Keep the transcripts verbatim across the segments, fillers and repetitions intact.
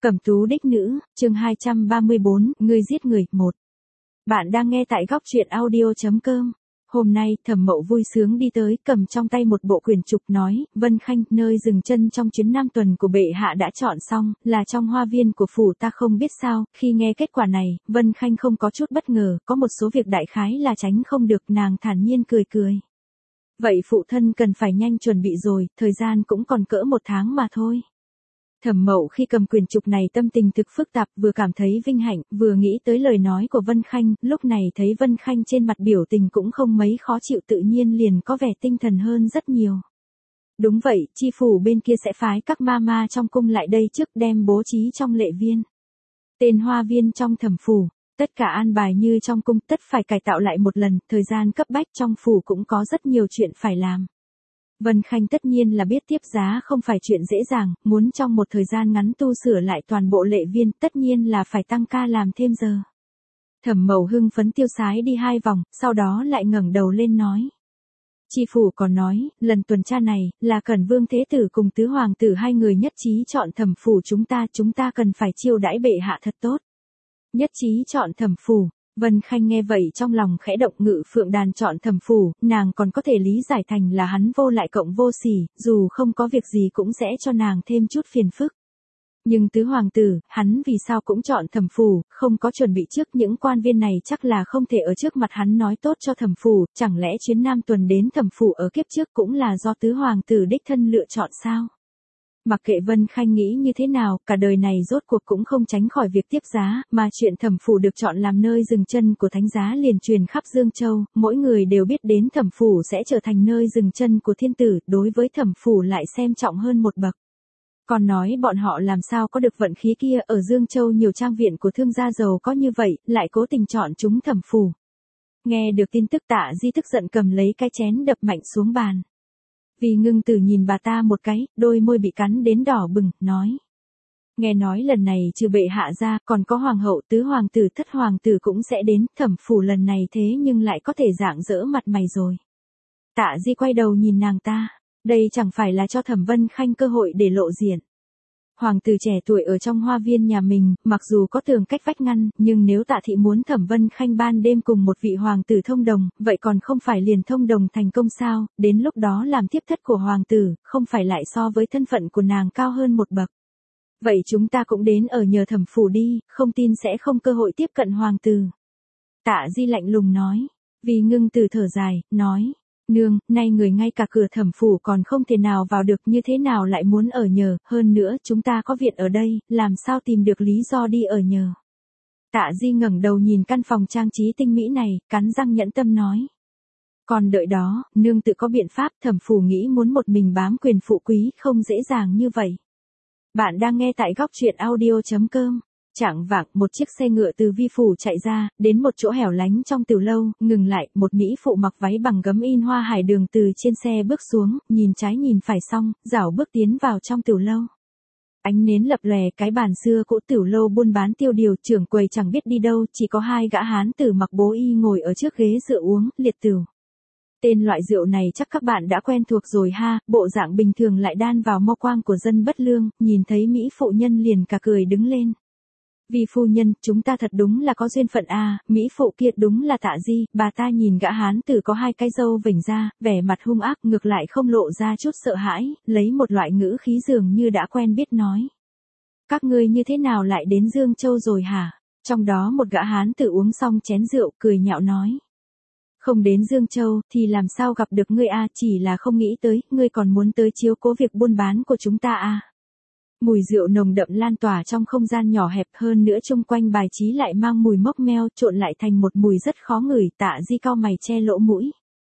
Cẩm tú đích nữ, chương hai trăm ba mươi bốn, ngươi giết người, một. Bạn đang nghe tại góc truyện audio chấm com. Hôm nay, Thẩm Mậu vui sướng đi tới, cầm trong tay một bộ quyển trục nói, Vân Khanh, nơi dừng chân trong chuyến Nam tuần của bệ hạ đã chọn xong, là trong hoa viên của phủ ta không biết sao, khi nghe kết quả này, Vân Khanh không có chút bất ngờ, có một số việc đại khái là tránh không được, nàng thản nhiên cười cười. Vậy phụ thân cần phải nhanh chuẩn bị rồi, thời gian cũng còn cỡ một tháng mà thôi. Thẩm Mậu khi cầm quyền trục này tâm tình thực phức tạp, vừa cảm thấy vinh hạnh, vừa nghĩ tới lời nói của Vân Khanh, lúc này thấy Vân Khanh trên mặt biểu tình cũng không mấy khó chịu, tự nhiên liền có vẻ tinh thần hơn rất nhiều. Đúng vậy, chi phủ bên kia sẽ phái các ma ma trong cung lại đây trước đem bố trí trong lệ viên. Tên hoa viên trong Thẩm phủ, tất cả an bài như trong cung, tất phải cải tạo lại một lần, thời gian cấp bách trong phủ cũng có rất nhiều chuyện phải làm. Vân Khanh tất nhiên là biết tiếp giá không phải chuyện dễ dàng, muốn trong một thời gian ngắn tu sửa lại toàn bộ lệ viên, tất nhiên là phải tăng ca làm thêm giờ. Thẩm Mậu hưng phấn tiêu sái đi hai vòng, sau đó lại ngẩng đầu lên nói. Chi phủ còn nói, lần tuần tra này, là Cẩn Vương Thế Tử cùng Tứ Hoàng Tử hai người nhất trí chọn Thẩm phủ chúng ta, chúng ta cần phải chiêu đãi bệ hạ thật tốt. Nhất trí chọn Thẩm phủ. Vân Khanh nghe vậy trong lòng khẽ động, Ngự Phượng Đàn chọn Thẩm phủ, nàng còn có thể lý giải thành là hắn vô lại cộng vô sỉ, dù không có việc gì cũng sẽ cho nàng thêm chút phiền phức. Nhưng Tứ Hoàng Tử, hắn vì sao cũng chọn Thẩm phủ, không có chuẩn bị trước, những quan viên này chắc là không thể ở trước mặt hắn nói tốt cho Thẩm phủ, chẳng lẽ chuyến Nam tuần đến Thẩm phủ ở kiếp trước cũng là do Tứ Hoàng Tử đích thân lựa chọn sao? Mặc kệ Vân Khanh nghĩ như thế nào, cả đời này rốt cuộc cũng không tránh khỏi việc tiếp giá, mà chuyện Thẩm phủ được chọn làm nơi dừng chân của thánh giá liền truyền khắp Dương Châu, mỗi người đều biết đến Thẩm phủ sẽ trở thành nơi dừng chân của thiên tử, đối với Thẩm phủ lại xem trọng hơn một bậc. Còn nói bọn họ làm sao có được vận khí kia, ở Dương Châu nhiều trang viện của thương gia giàu có như vậy, lại cố tình chọn chúng Thẩm phủ. Nghe được tin tức Tạ Di tức giận cầm lấy cái chén đập mạnh xuống bàn. Vì Ngưng Tử nhìn bà ta một cái, đôi môi bị cắn đến đỏ bừng, nói. Nghe nói lần này trừ bệ hạ ra, còn có hoàng hậu, tứ hoàng tử, thất hoàng tử cũng sẽ đến, Thẩm phủ lần này thế nhưng lại có thể rạng rỡ mặt mày rồi. Tạ Di quay đầu nhìn nàng ta, đây chẳng phải là cho Thẩm Vân Khanh cơ hội để lộ diện. Hoàng tử trẻ tuổi ở trong hoa viên nhà mình, mặc dù có tường cách vách ngăn, nhưng nếu Tạ thị muốn Thẩm Vân Khanh ban đêm cùng một vị hoàng tử thông đồng, vậy còn không phải liền thông đồng thành công sao, đến lúc đó làm tiếp thất của hoàng tử, không phải lại so với thân phận của nàng cao hơn một bậc. Vậy chúng ta cũng đến ở nhờ Thẩm phủ đi, không tin sẽ không cơ hội tiếp cận hoàng tử. Tạ Di lạnh lùng nói, Vì Ngưng Tử thở dài, nói. Nương, nay người ngay cả cửa Thẩm phủ còn không thể nào vào được, như thế nào lại muốn ở nhờ, hơn nữa chúng ta có viện ở đây, làm sao tìm được lý do đi ở nhờ. Tạ Di ngẩng đầu nhìn căn phòng trang trí tinh mỹ này, cắn răng nhẫn tâm nói. Còn đợi đó, nương tự có biện pháp, Thẩm phủ nghĩ muốn một mình bám quyền phụ quý, không dễ dàng như vậy. Bạn đang nghe tại góc truyện audio chấm com. Chạng vạng, một chiếc xe ngựa từ vi phủ chạy ra, đến một chỗ hẻo lánh trong tiểu lâu, ngừng lại, một mỹ phụ mặc váy bằng gấm in hoa hải đường từ trên xe bước xuống, nhìn trái nhìn phải xong, rảo bước tiến vào trong tiểu lâu. Ánh nến lập lòe, cái bàn xưa cũ tiểu lâu buôn bán tiêu điều, trưởng quầy chẳng biết đi đâu, chỉ có hai gã hán tử mặc bố y ngồi ở trước ghế dựa uống, liệt tửu. Tên loại rượu này chắc các bạn đã quen thuộc rồi ha, bộ dạng bình thường lại đan vào mo quang của dân bất lương, nhìn thấy mỹ phụ nhân liền cả cười đứng lên. Vì phu nhân, chúng ta thật đúng là có duyên phận a, mỹ phụ kia đúng là Tạ Di, bà ta nhìn gã hán tử có hai cái râu vểnh ra, vẻ mặt hung ác, ngược lại không lộ ra chút sợ hãi, lấy một loại ngữ khí dường như đã quen biết nói. Các ngươi như thế nào lại đến Dương Châu rồi hả? Trong đó một gã hán tử uống xong chén rượu, cười nhạo nói. Không đến Dương Châu, thì làm sao gặp được ngươi a, chỉ là không nghĩ tới, ngươi còn muốn tới chiếu cố việc buôn bán của chúng ta a. Mùi rượu nồng đậm lan tỏa trong không gian nhỏ hẹp, hơn nữa chung quanh bài trí lại mang mùi mốc meo, trộn lại thành một mùi rất khó ngửi. Tạ Di cau mày che lỗ mũi.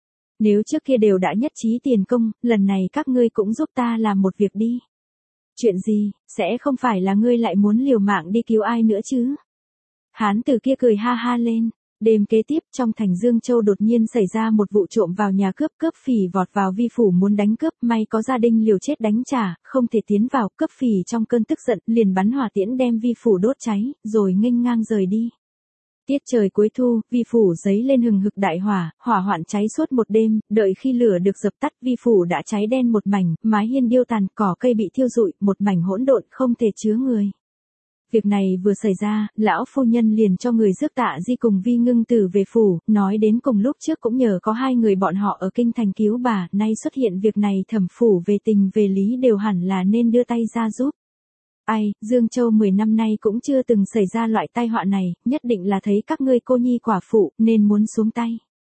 Nếu trước kia đều đã nhất trí tiền công, lần này các ngươi cũng giúp ta làm một việc đi. Chuyện gì, sẽ không phải là ngươi lại muốn liều mạng đi cứu ai nữa chứ? Hán tử kia cười ha ha lên. Đêm kế tiếp, trong thành Dương Châu đột nhiên xảy ra một vụ trộm vào nhà cướp, cướp phỉ vọt vào vi phủ muốn đánh cướp, may có gia đình liều chết đánh trả, không thể tiến vào, cướp phỉ trong cơn tức giận, liền bắn hỏa tiễn đem vi phủ đốt cháy, rồi nghênh ngang rời đi. Tiết trời cuối thu, vi phủ giấy lên hừng hực đại hỏa, hỏa hoạn cháy suốt một đêm, đợi khi lửa được dập tắt, vi phủ đã cháy đen một mảnh, mái hiên điêu tàn, cỏ cây bị thiêu rụi, một mảnh hỗn độn không thể chứa người. Việc này vừa xảy ra, lão phu nhân liền cho người rước Tạ Di cùng Vi Ngưng Tử về phủ, nói đến cùng lúc trước cũng nhờ có hai người bọn họ ở kinh thành cứu bà, nay xuất hiện việc này thẩm phủ về tình về lý đều hẳn là nên đưa tay ra giúp. Ai, Dương Châu mười năm nay cũng chưa từng xảy ra loại tai họa này, nhất định là thấy các ngươi cô nhi quả phụ, nên muốn xuống tay.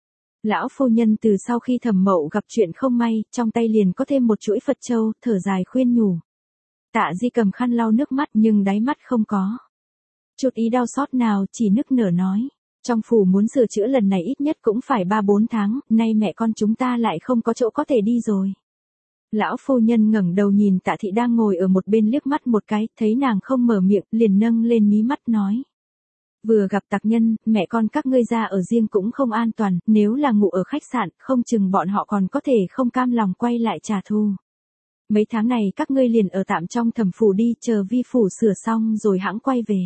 Lão phu nhân từ sau khi Thẩm Mậu gặp chuyện không may, trong tay liền có thêm một chuỗi Phật châu, thở dài khuyên nhủ. Tạ Di cầm khăn lau nước mắt nhưng đáy mắt không có chút ý đau xót nào, chỉ nức nở nói. Trong phủ muốn sửa chữa lần này ít nhất cũng phải ba bốn tháng, nay mẹ con chúng ta lại không có chỗ có thể đi rồi. Lão phu nhân ngẩng đầu nhìn Tạ Thị đang ngồi ở một bên liếc mắt một cái, thấy nàng không mở miệng, liền nâng lên mí mắt nói. Vừa gặp tặc nhân, mẹ con các ngươi ra ở riêng cũng không an toàn, nếu là ngủ ở khách sạn, không chừng bọn họ còn có thể không cam lòng quay lại trả thù. Mấy tháng này các ngươi liền ở tạm trong Thẩm phủ đi, chờ vi phủ sửa xong rồi hãng quay về.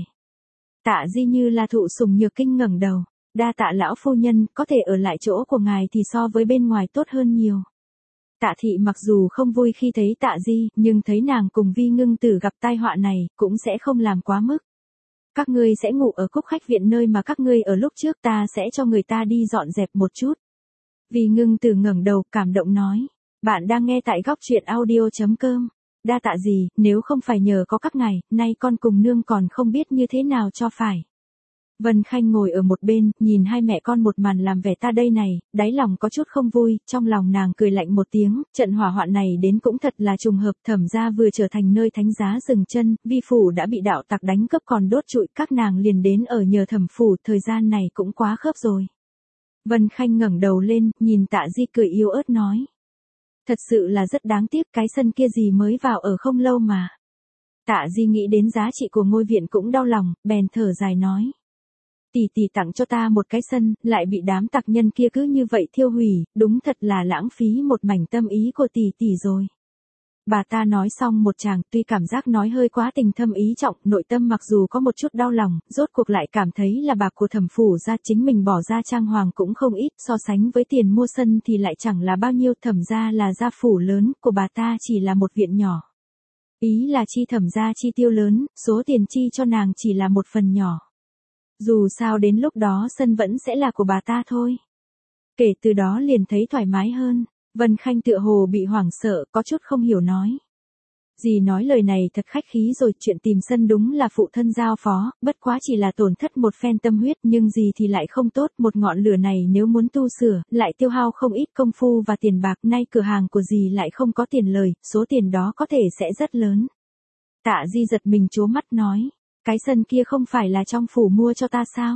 Tạ Di như là thụ sủng nhược kinh ngẩng đầu, đa tạ lão phu nhân, có thể ở lại chỗ của ngài thì so với bên ngoài tốt hơn nhiều. Tạ Thị mặc dù không vui khi thấy Tạ Di, nhưng thấy nàng cùng Vi Ngưng Tử gặp tai họa này, cũng sẽ không làm quá mức. Các ngươi sẽ ngủ ở Cúc Khách Viện nơi mà các ngươi ở lúc trước, ta sẽ cho người ta đi dọn dẹp một chút. Vi Ngưng Tử ngẩng đầu, cảm động nói. Bạn đang nghe tại góc truyện audio chấm com. Đa tạ gì, nếu không phải nhờ có các ngài, nay con cùng nương còn không biết như thế nào cho phải. Vân Khanh ngồi ở một bên, nhìn hai mẹ con một màn làm vẻ ta đây này, đáy lòng có chút không vui, trong lòng nàng cười lạnh một tiếng, trận hỏa hoạn này đến cũng thật là trùng hợp, Thẩm gia vừa trở thành nơi thánh giá dừng chân, vi phủ đã bị đạo tặc đánh cướp còn đốt trụi, các nàng liền đến ở nhờ Thẩm phủ, thời gian này cũng quá khớp rồi. Vân Khanh ngẩng đầu lên, nhìn Tạ Di cười yếu ớt nói. Thật sự là rất đáng tiếc, cái sân kia gì mới vào ở không lâu mà. Tạ Di nghĩ đến giá trị của ngôi viện cũng đau lòng, bèn thở dài nói. Tỷ tỷ tặng cho ta một cái sân, lại bị đám tặc nhân kia cứ như vậy thiêu hủy, đúng thật là lãng phí một mảnh tâm ý của tỷ tỷ rồi. Bà ta nói xong một tràng, tuy cảm giác nói hơi quá tình thâm ý trọng, nội tâm mặc dù có một chút đau lòng, rốt cuộc lại cảm thấy là bạc của Thẩm phủ ra chính mình bỏ ra trang hoàng cũng không ít, so sánh với tiền mua sân thì lại chẳng là bao nhiêu, Thẩm gia là gia phủ lớn, của bà ta chỉ là một viện nhỏ. Ý là chi Thẩm gia chi tiêu lớn, số tiền chi cho nàng chỉ là một phần nhỏ. Dù sao đến lúc đó sân vẫn sẽ là của bà ta thôi. Kể từ đó liền thấy thoải mái hơn. Vân Khanh tựa hồ bị hoảng sợ, có chút không hiểu nói. Dì nói lời này thật khách khí rồi, chuyện tìm sân đúng là phụ thân giao phó, bất quá chỉ là tổn thất một phen tâm huyết, nhưng dì thì lại không tốt, một ngọn lửa này nếu muốn tu sửa, lại tiêu hao không ít công phu và tiền bạc, nay cửa hàng của dì lại không có tiền lời, số tiền đó có thể sẽ rất lớn. Tạ Di giật mình trố mắt nói, cái sân kia không phải là trong phủ mua cho ta sao?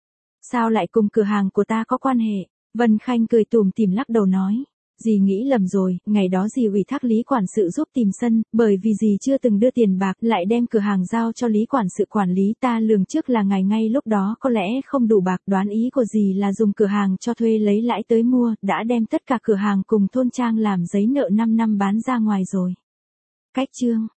Sao lại cùng cửa hàng của ta có quan hệ? Vân Khanh cười tủm tỉm lắc đầu nói. Dì nghĩ lầm rồi, ngày đó dì ủy thác Lý quản sự giúp tìm sân, bởi vì dì chưa từng đưa tiền bạc, lại đem cửa hàng giao cho Lý quản sự quản lý, ta lường trước là ngày ngay lúc đó có lẽ không đủ bạc, đoán ý của dì là dùng cửa hàng cho thuê lấy lãi tới mua, đã đem tất cả cửa hàng cùng thôn trang làm giấy nợ năm năm bán ra ngoài rồi. Cách chương